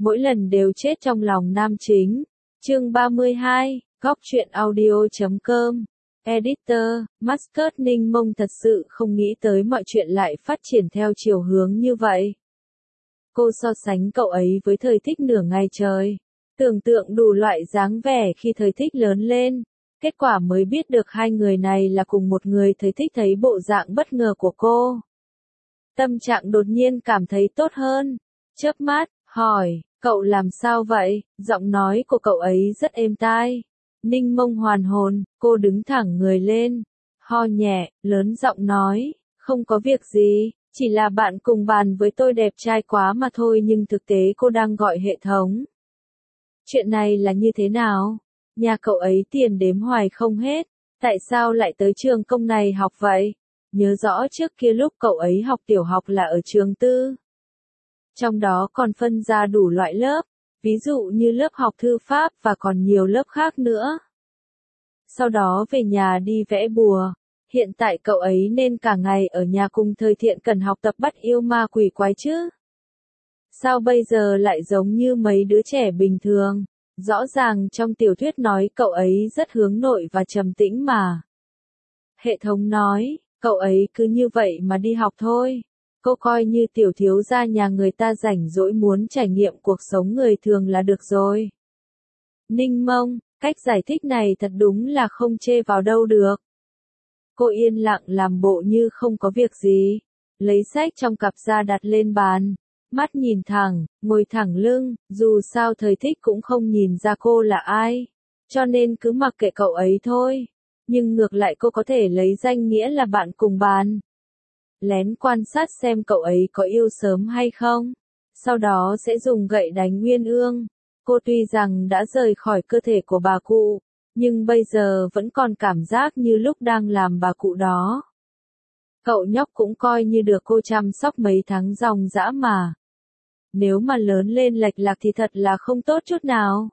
mỗi lần đều chết trong lòng nam chính. Chương 32, Góc truyện audio.com. Editor, Mascot Ninh Mông thật sự không nghĩ tới mọi chuyện lại phát triển theo chiều hướng như vậy. Cô so sánh cậu ấy với Thời Thích nửa ngày trời, tưởng tượng đủ loại dáng vẻ khi Thời Thích lớn lên, kết quả mới biết được hai người này là cùng một người. Thời Thích thấy bộ dạng bất ngờ của cô, tâm trạng đột nhiên cảm thấy tốt hơn, chớp mắt, hỏi, cậu làm sao vậy? Giọng nói của cậu ấy rất êm tai. Ninh Mông hoàn hồn, cô đứng thẳng người lên, ho nhẹ, lớn giọng nói, không có việc gì, chỉ là bạn cùng bàn với tôi đẹp trai quá mà thôi, nhưng thực tế cô đang gọi hệ thống. Chuyện này là như thế nào? Nhà cậu ấy tiền đếm hoài không hết, tại sao lại tới trường công này học vậy? Nhớ rõ trước kia lúc cậu ấy học tiểu học là ở trường tư. Trong đó còn phân ra đủ loại lớp, ví dụ như lớp học thư pháp và còn nhiều lớp khác nữa. Sau đó về nhà đi vẽ bùa. Hiện tại cậu ấy nên cả ngày ở nhà cùng Thời Thiện cần học tập bắt yêu ma quỷ quái chứ. Sao bây giờ lại giống như mấy đứa trẻ bình thường? Rõ ràng trong tiểu thuyết nói cậu ấy rất hướng nội và trầm tĩnh mà. Hệ thống nói, cậu ấy cứ như vậy mà đi học thôi. Cô coi như tiểu thiếu gia nhà người ta rảnh rỗi muốn trải nghiệm cuộc sống người thường là được rồi. Ninh Mông, cách giải thích này thật đúng là không chê vào đâu được. Cô yên lặng làm bộ như không có việc gì, lấy sách trong cặp ra đặt lên bàn, mắt nhìn thẳng, ngồi thẳng lưng, dù sao Thời Thích cũng không nhìn ra cô là ai, cho nên cứ mặc kệ cậu ấy thôi, nhưng ngược lại cô có thể lấy danh nghĩa là bạn cùng bàn. Lén quan sát xem cậu ấy có yêu sớm hay không, sau đó sẽ dùng gậy đánh Uyên Ương. Cô tuy rằng đã rời khỏi cơ thể của bà cụ, nhưng bây giờ vẫn còn cảm giác như lúc đang làm bà cụ đó. Cậu nhóc cũng coi như được cô chăm sóc mấy tháng ròng rã mà. Nếu mà lớn lên lệch lạc thì thật là không tốt chút nào.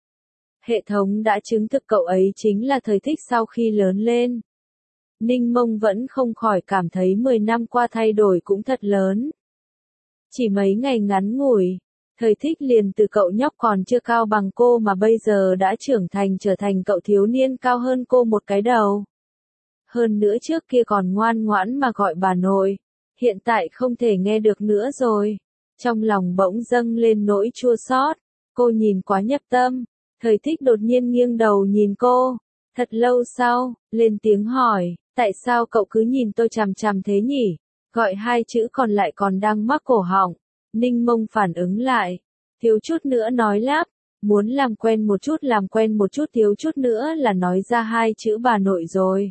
Hệ thống đã chứng thực cậu ấy chính là Thời Thích sau khi lớn lên. Ninh Mông vẫn không khỏi cảm thấy 10 năm qua thay đổi cũng thật lớn. Chỉ mấy ngày ngắn ngủi, Thời Thích liền từ cậu nhóc còn chưa cao bằng cô mà bây giờ đã trưởng thành trở thành cậu thiếu niên cao hơn cô một cái đầu. Hơn nữa trước kia còn ngoan ngoãn mà gọi bà nội, hiện tại không thể nghe được nữa rồi. Trong lòng bỗng dâng lên nỗi chua xót, cô nhìn quá nhập tâm. Thời Thích đột nhiên nghiêng đầu nhìn cô, thật lâu sau, lên tiếng hỏi, tại sao cậu cứ nhìn tôi chằm chằm thế nhỉ? Gọi hai chữ còn lại còn đang mắc cổ họng. Ninh Mông phản ứng lại, thiếu chút nữa nói lắp, muốn làm quen một chút thiếu chút nữa là nói ra hai chữ bà nội rồi.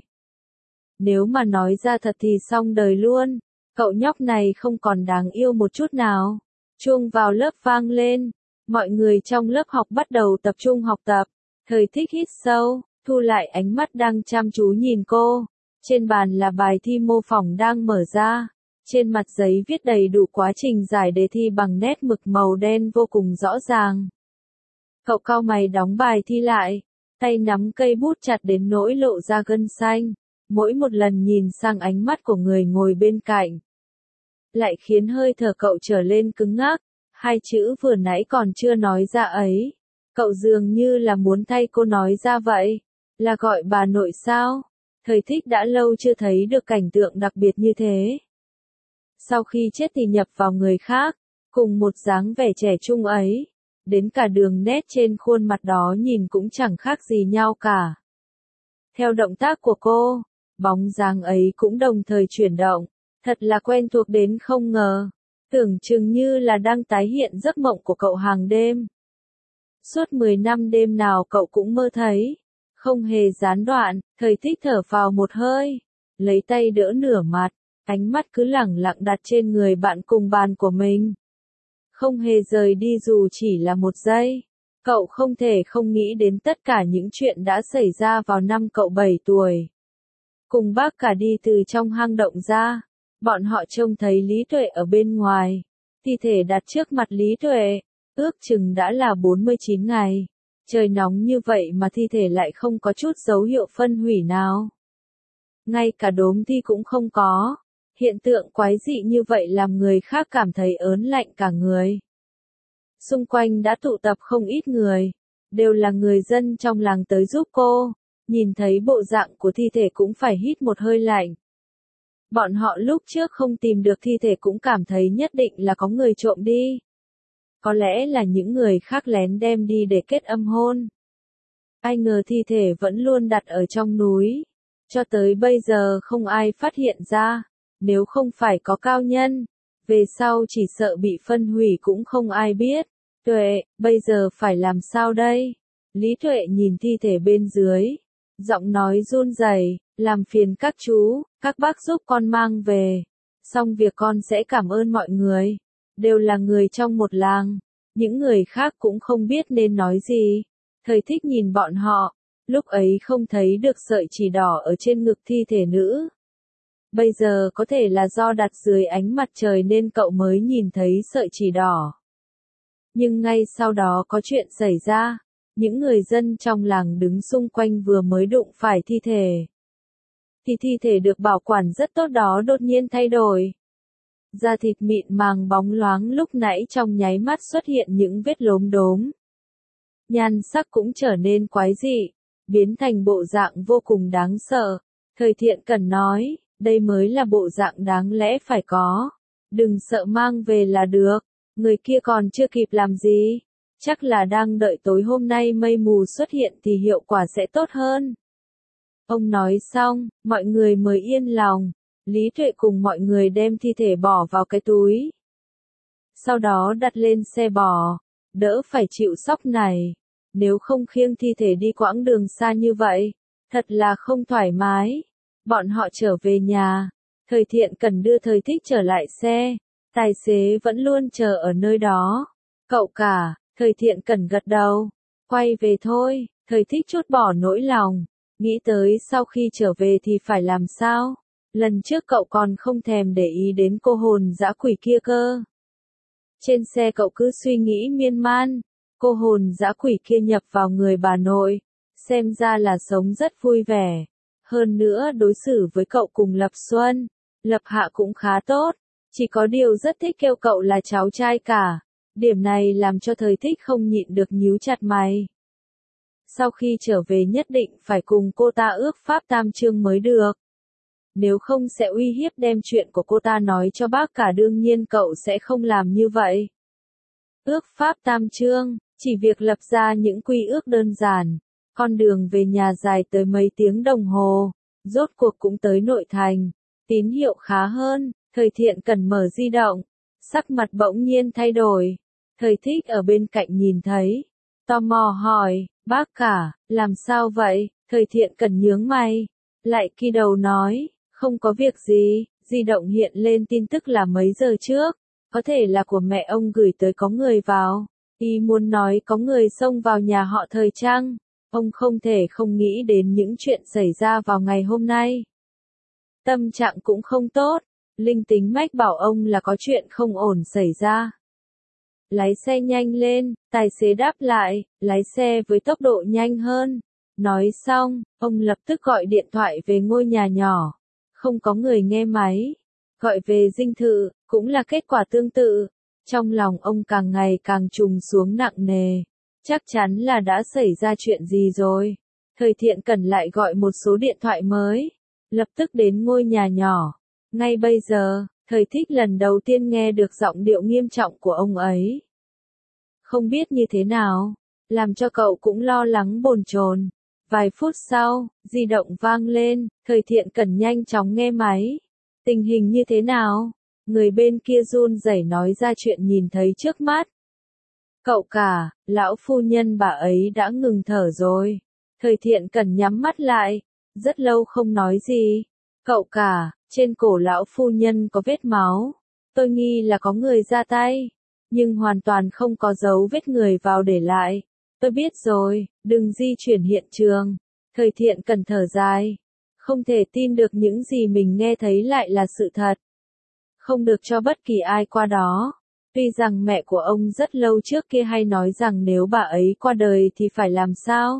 Nếu mà nói ra thật thì xong đời luôn, cậu nhóc này không còn đáng yêu một chút nào. Chuông vào lớp vang lên, mọi người trong lớp học bắt đầu tập trung học tập. Thời Thích hít sâu, thu lại ánh mắt đang chăm chú nhìn cô. Trên bàn là bài thi mô phỏng đang mở ra. Trên mặt giấy viết đầy đủ quá trình giải đề thi bằng nét mực màu đen vô cùng rõ ràng. Cậu cau mày đóng bài thi lại, tay nắm cây bút chặt đến nỗi lộ ra gân xanh. Mỗi một lần nhìn sang ánh mắt của người ngồi bên cạnh, lại khiến hơi thở cậu trở lên cứng ngắc. Hai chữ vừa nãy còn chưa nói ra ấy, cậu dường như là muốn thay cô nói ra vậy. Là gọi bà nội sao? Thời Thích đã lâu chưa thấy được cảnh tượng đặc biệt như thế. Sau khi chết thì nhập vào người khác, cùng một dáng vẻ trẻ trung ấy, đến cả đường nét trên khuôn mặt đó nhìn cũng chẳng khác gì nhau cả. Theo động tác của cô, bóng dáng ấy cũng đồng thời chuyển động, thật là quen thuộc đến không ngờ, tưởng chừng như là đang tái hiện giấc mộng của cậu hàng đêm. Suốt 10 năm đêm nào cậu cũng mơ thấy, không hề gián đoạn. Thời Thích thở vào một hơi, lấy tay đỡ nửa mặt, ánh mắt cứ lẳng lặng đặt trên người bạn cùng bàn của mình. Không hề rời đi dù chỉ là một giây. Cậu không thể không nghĩ đến tất cả những chuyện đã xảy ra vào năm cậu 7 tuổi. Cùng bác cả đi từ trong hang động ra, bọn họ trông thấy Lý Tuệ ở bên ngoài. Thi thể đặt trước mặt Lý Tuệ, ước chừng đã là 49 ngày. Trời nóng như vậy mà thi thể lại không có chút dấu hiệu phân hủy nào. Ngay cả đốm thi cũng không có. Hiện tượng quái dị như vậy làm người khác cảm thấy ớn lạnh cả người. Xung quanh đã tụ tập không ít người, đều là người dân trong làng tới giúp cô, nhìn thấy bộ dạng của thi thể cũng phải hít một hơi lạnh. Bọn họ lúc trước không tìm được thi thể cũng cảm thấy nhất định là có người trộm đi. Có lẽ là những người khác lén đem đi để kết âm hôn. Ai ngờ thi thể vẫn luôn đặt ở trong núi. Cho tới bây giờ không ai phát hiện ra. Nếu không phải có cao nhân, về sau chỉ sợ bị phân hủy cũng không ai biết. Tuệ, bây giờ phải làm sao đây? Lý Tuệ nhìn thi thể bên dưới. Giọng nói run rẩy, làm phiền các chú, các bác giúp con mang về. Xong việc con sẽ cảm ơn mọi người. Đều là người trong một làng. Những người khác cũng không biết nên nói gì. Thời Thích nhìn bọn họ. Lúc ấy không thấy được sợi chỉ đỏ ở trên ngực thi thể nữ. Bây giờ có thể là do đặt dưới ánh mặt trời nên cậu mới nhìn thấy sợi chỉ đỏ. Nhưng ngay sau đó có chuyện xảy ra. Những người dân trong làng đứng xung quanh vừa mới đụng phải thi thể. Thì thi thể được bảo quản rất tốt đó đột nhiên thay đổi. Da thịt mịn màng bóng loáng lúc nãy trong nháy mắt xuất hiện những vết lốm đốm. Nhan sắc cũng trở nên quái dị, biến thành bộ dạng vô cùng đáng sợ. Thời Thiện Cần nói, đây mới là bộ dạng đáng lẽ phải có. Đừng sợ mang về là được, người kia còn chưa kịp làm gì. Chắc là đang đợi tối hôm nay mây mù xuất hiện thì hiệu quả sẽ tốt hơn. Ông nói xong, mọi người mới yên lòng. Lý Tuệ cùng mọi người đem thi thể bỏ vào cái túi. Sau đó đặt lên xe bò, đỡ phải chịu sóc này. Nếu không khiêng thi thể đi quãng đường xa như vậy, thật là không thoải mái. Bọn họ trở về nhà, Thời Thiện Cần đưa Thời Thích trở lại xe. Tài xế vẫn luôn chờ ở nơi đó. Cậu cả, Thời Thiện Cần gật đầu. Quay về thôi, Thời Thích trút bỏ nỗi lòng. Nghĩ tới sau khi trở về thì phải làm sao? Lần trước cậu còn không thèm để ý đến cô hồn dã quỷ kia cơ. Trên xe cậu cứ suy nghĩ miên man. Cô hồn dã quỷ kia nhập vào người bà nội. Xem ra là sống rất vui vẻ. Hơn nữa đối xử với cậu cùng Lập Xuân. Lập Hạ cũng khá tốt. Chỉ có điều rất thích kêu cậu là cháu trai cả. Điểm này làm cho Thời Thích không nhịn được nhíu chặt mày. Sau khi trở về nhất định phải cùng cô ta ước pháp tam chương mới được. Nếu không sẽ uy hiếp đem chuyện của cô ta nói cho bác cả, đương nhiên cậu sẽ không làm như vậy. Ước pháp tam chương, chỉ việc lập ra những quy ước đơn giản. Con đường về nhà dài tới mấy tiếng đồng hồ, rốt cuộc cũng tới nội thành. Tín hiệu khá hơn, Thời Thiện Cần mở di động. Sắc mặt bỗng nhiên thay đổi. Thời Thích ở bên cạnh nhìn thấy. Tò mò hỏi, bác cả, làm sao vậy? Thời Thiện Cần nhướng mày. Lại kỳ đầu nói, không có việc gì, di động hiện lên tin tức là mấy giờ trước. Có thể là của mẹ ông gửi tới có người vào. Y muốn nói có người xông vào nhà họ Thời chăng? Ông không thể không nghĩ đến những chuyện xảy ra vào ngày hôm nay. Tâm trạng cũng không tốt. Linh tính mách bảo ông là có chuyện không ổn xảy ra. Lái xe nhanh lên, tài xế đáp lại, lái xe với tốc độ nhanh hơn. Nói xong, ông lập tức gọi điện thoại về ngôi nhà nhỏ. Không có người nghe máy. Gọi về dinh thự, cũng là kết quả tương tự. Trong lòng ông càng ngày càng trùng xuống nặng nề. Chắc chắn là đã xảy ra chuyện gì rồi. Thời Thiện Cần lại gọi một số điện thoại mới. Lập tức đến ngôi nhà nhỏ. Ngay bây giờ, Thời Thích lần đầu tiên nghe được giọng điệu nghiêm trọng của ông ấy. Không biết như thế nào, làm cho cậu cũng lo lắng bồn chồn. Vài phút sau, di động vang lên, Thời Thiện Cần nhanh chóng nghe máy. Tình hình như thế nào? Người bên kia run rẩy nói ra chuyện nhìn thấy trước mắt. Cậu cả, lão phu nhân bà ấy đã ngừng thở rồi. Thời Thiện Cần nhắm mắt lại, rất lâu không nói gì. Cậu cả, trên cổ lão phu nhân có vết máu. Tôi nghi là có người ra tay, nhưng hoàn toàn không có dấu vết người vào để lại. Tôi biết rồi, đừng di chuyển hiện trường. Thời Thiện Cần thở dài. Không thể tin được những gì mình nghe thấy lại là sự thật. Không được cho bất kỳ ai qua đó. Tuy rằng mẹ của ông rất lâu trước kia hay nói rằng nếu bà ấy qua đời thì phải làm sao?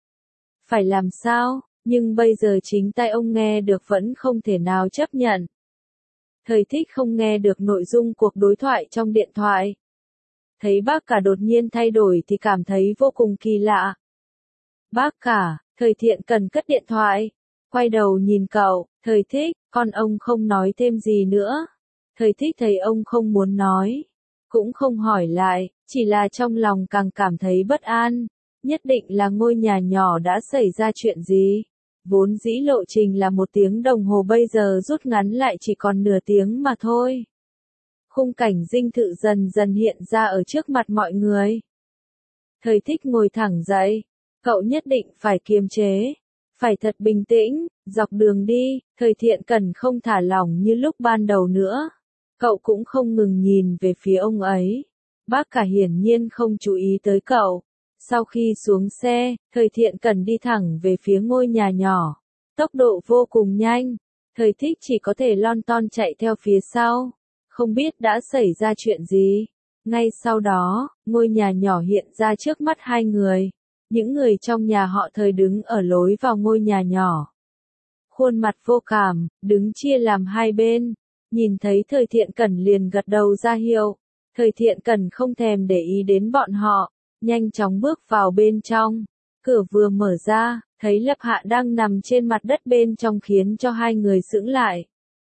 Phải làm sao, nhưng bây giờ chính tay ông nghe được vẫn không thể nào chấp nhận. Thời Thích không nghe được nội dung cuộc đối thoại trong điện thoại. thấy bác cả đột nhiên thay đổi thì cảm thấy vô cùng kỳ lạ. Bác cả, Thời Thiện Cần cất điện thoại, quay đầu nhìn cậu, Thời Thích, con ông không nói thêm gì nữa. Thời Thích thấy ông không muốn nói, cũng không hỏi lại, chỉ là trong lòng càng cảm thấy bất an, nhất định là ngôi nhà nhỏ đã xảy ra chuyện gì. Vốn dĩ lộ trình là 1 tiếng đồng hồ bây giờ rút ngắn lại chỉ còn nửa tiếng mà thôi. Khung cảnh dinh thự dần dần hiện ra ở trước mặt mọi người. Thời Thích ngồi thẳng dậy, cậu nhất định phải kiềm chế, phải thật bình tĩnh, dọc đường đi, Thời Thiện Cần không thả lỏng như lúc ban đầu nữa. Cậu cũng không ngừng nhìn về phía ông ấy. Bác cả hiển nhiên không chú ý tới cậu. Sau khi xuống xe, Thời Thiện Cần đi thẳng về phía ngôi nhà nhỏ. Tốc độ vô cùng nhanh. Thời Thích chỉ có thể lon ton chạy theo phía sau. Không biết đã xảy ra chuyện gì. Ngay sau đó, ngôi nhà nhỏ hiện ra trước mắt hai người. Những người trong nhà họ Thời đứng ở lối vào ngôi nhà nhỏ. Khuôn mặt vô cảm, đứng chia làm hai bên. Nhìn thấy Thời Thiện Cần liền gật đầu ra hiệu. Thời Thiện Cần không thèm để ý đến bọn họ, nhanh chóng bước vào bên trong. Cửa vừa mở ra, thấy Lập Hạ đang nằm trên mặt đất bên trong khiến cho hai người sững lại.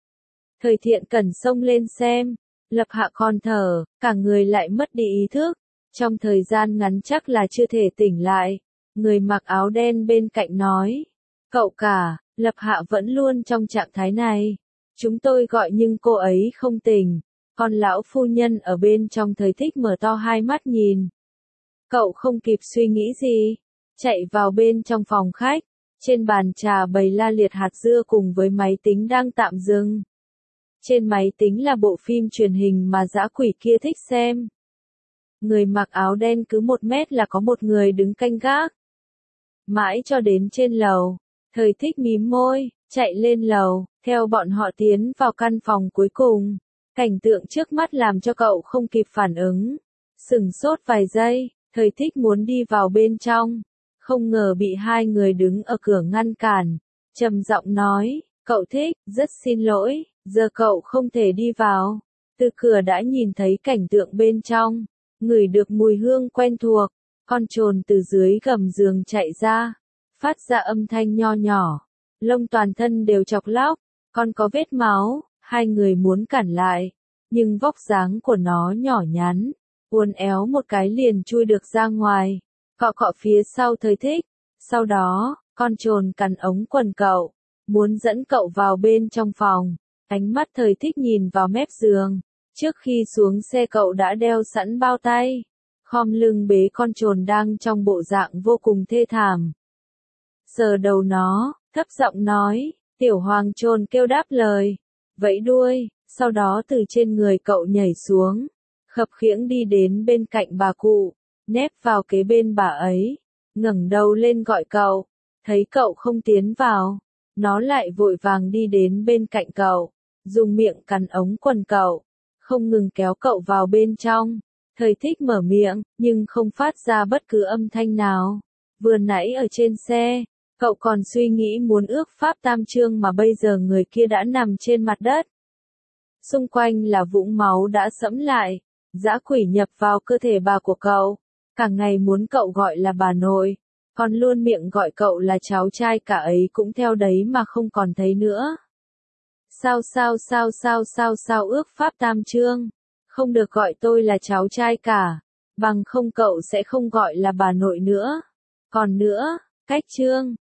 Thời Thiện Cần xông lên xem, Lập Hạ còn thở, cả người lại mất đi ý thức. Trong thời gian ngắn chắc là chưa thể tỉnh lại. Người mặc áo đen bên cạnh nói, cậu cả, Lập Hạ vẫn luôn trong trạng thái này. Chúng tôi gọi nhưng cô ấy không tỉnh. Còn lão phu nhân ở bên trong Thời Thích mở to hai mắt nhìn. Cậu không kịp suy nghĩ gì, chạy vào bên trong phòng khách. Trên bàn trà bày la liệt hạt dưa cùng với máy tính đang tạm dừng. Trên máy tính là bộ phim truyền hình mà dã quỷ kia thích xem. Người mặc áo đen cứ 1 mét là có một người đứng canh gác. Mãi cho đến trên lầu, Thời Thích mím môi, chạy lên lầu, theo bọn họ tiến vào căn phòng cuối cùng. Cảnh tượng trước mắt làm cho cậu không kịp phản ứng. Sửng sốt vài giây, Thời Thích muốn đi vào bên trong. Không ngờ bị hai người đứng ở cửa ngăn cản. Trầm giọng nói, cậu Thích, rất xin lỗi, giờ cậu không thể đi vào. Từ cửa đã nhìn thấy cảnh tượng bên trong. Ngửi được mùi hương quen thuộc. Con trồn từ dưới gầm giường chạy ra. Phát ra âm thanh nho nhỏ. Lông toàn thân đều chọc lóc. Con có vết máu. Hai người muốn cản lại. Nhưng vóc dáng của nó nhỏ nhắn. Uốn éo một cái liền chui được ra ngoài. Cọ cọ phía sau Thời Thích. Sau đó, con trồn cắn ống quần cậu. Muốn dẫn cậu vào bên trong phòng. Ánh mắt Thời Thích nhìn vào mép giường. Trước khi xuống xe cậu đã đeo sẵn bao tay. Khom lưng bế con trồn đang trong bộ dạng vô cùng thê thảm. Sờ đầu nó, thấp giọng nói, tiểu hoàng trồn kêu đáp lời. Vẫy đuôi, sau đó từ trên người cậu nhảy xuống. Khập khiễng đi đến bên cạnh bà cụ, nép vào kế bên bà ấy. Ngẩng đầu lên gọi cậu, thấy cậu không tiến vào. Nó lại vội vàng đi đến bên cạnh cậu, dùng miệng cắn ống quần cậu. Không ngừng kéo cậu vào bên trong. Thời Thích mở miệng, nhưng không phát ra bất cứ âm thanh nào. Vừa nãy ở trên xe, cậu còn suy nghĩ muốn ước pháp tam chương mà bây giờ người kia đã nằm trên mặt đất. Xung quanh là vũng máu đã sẫm lại. Dã quỷ nhập vào cơ thể bà của cậu. Cả ngày muốn cậu gọi là bà nội. Còn luôn miệng gọi cậu là cháu trai cả ấy cũng theo đấy mà không còn thấy nữa. Sao ước pháp tam chương. Không được gọi tôi là cháu trai cả. Bằng không cậu sẽ không gọi là bà nội nữa. Còn nữa, cách chương.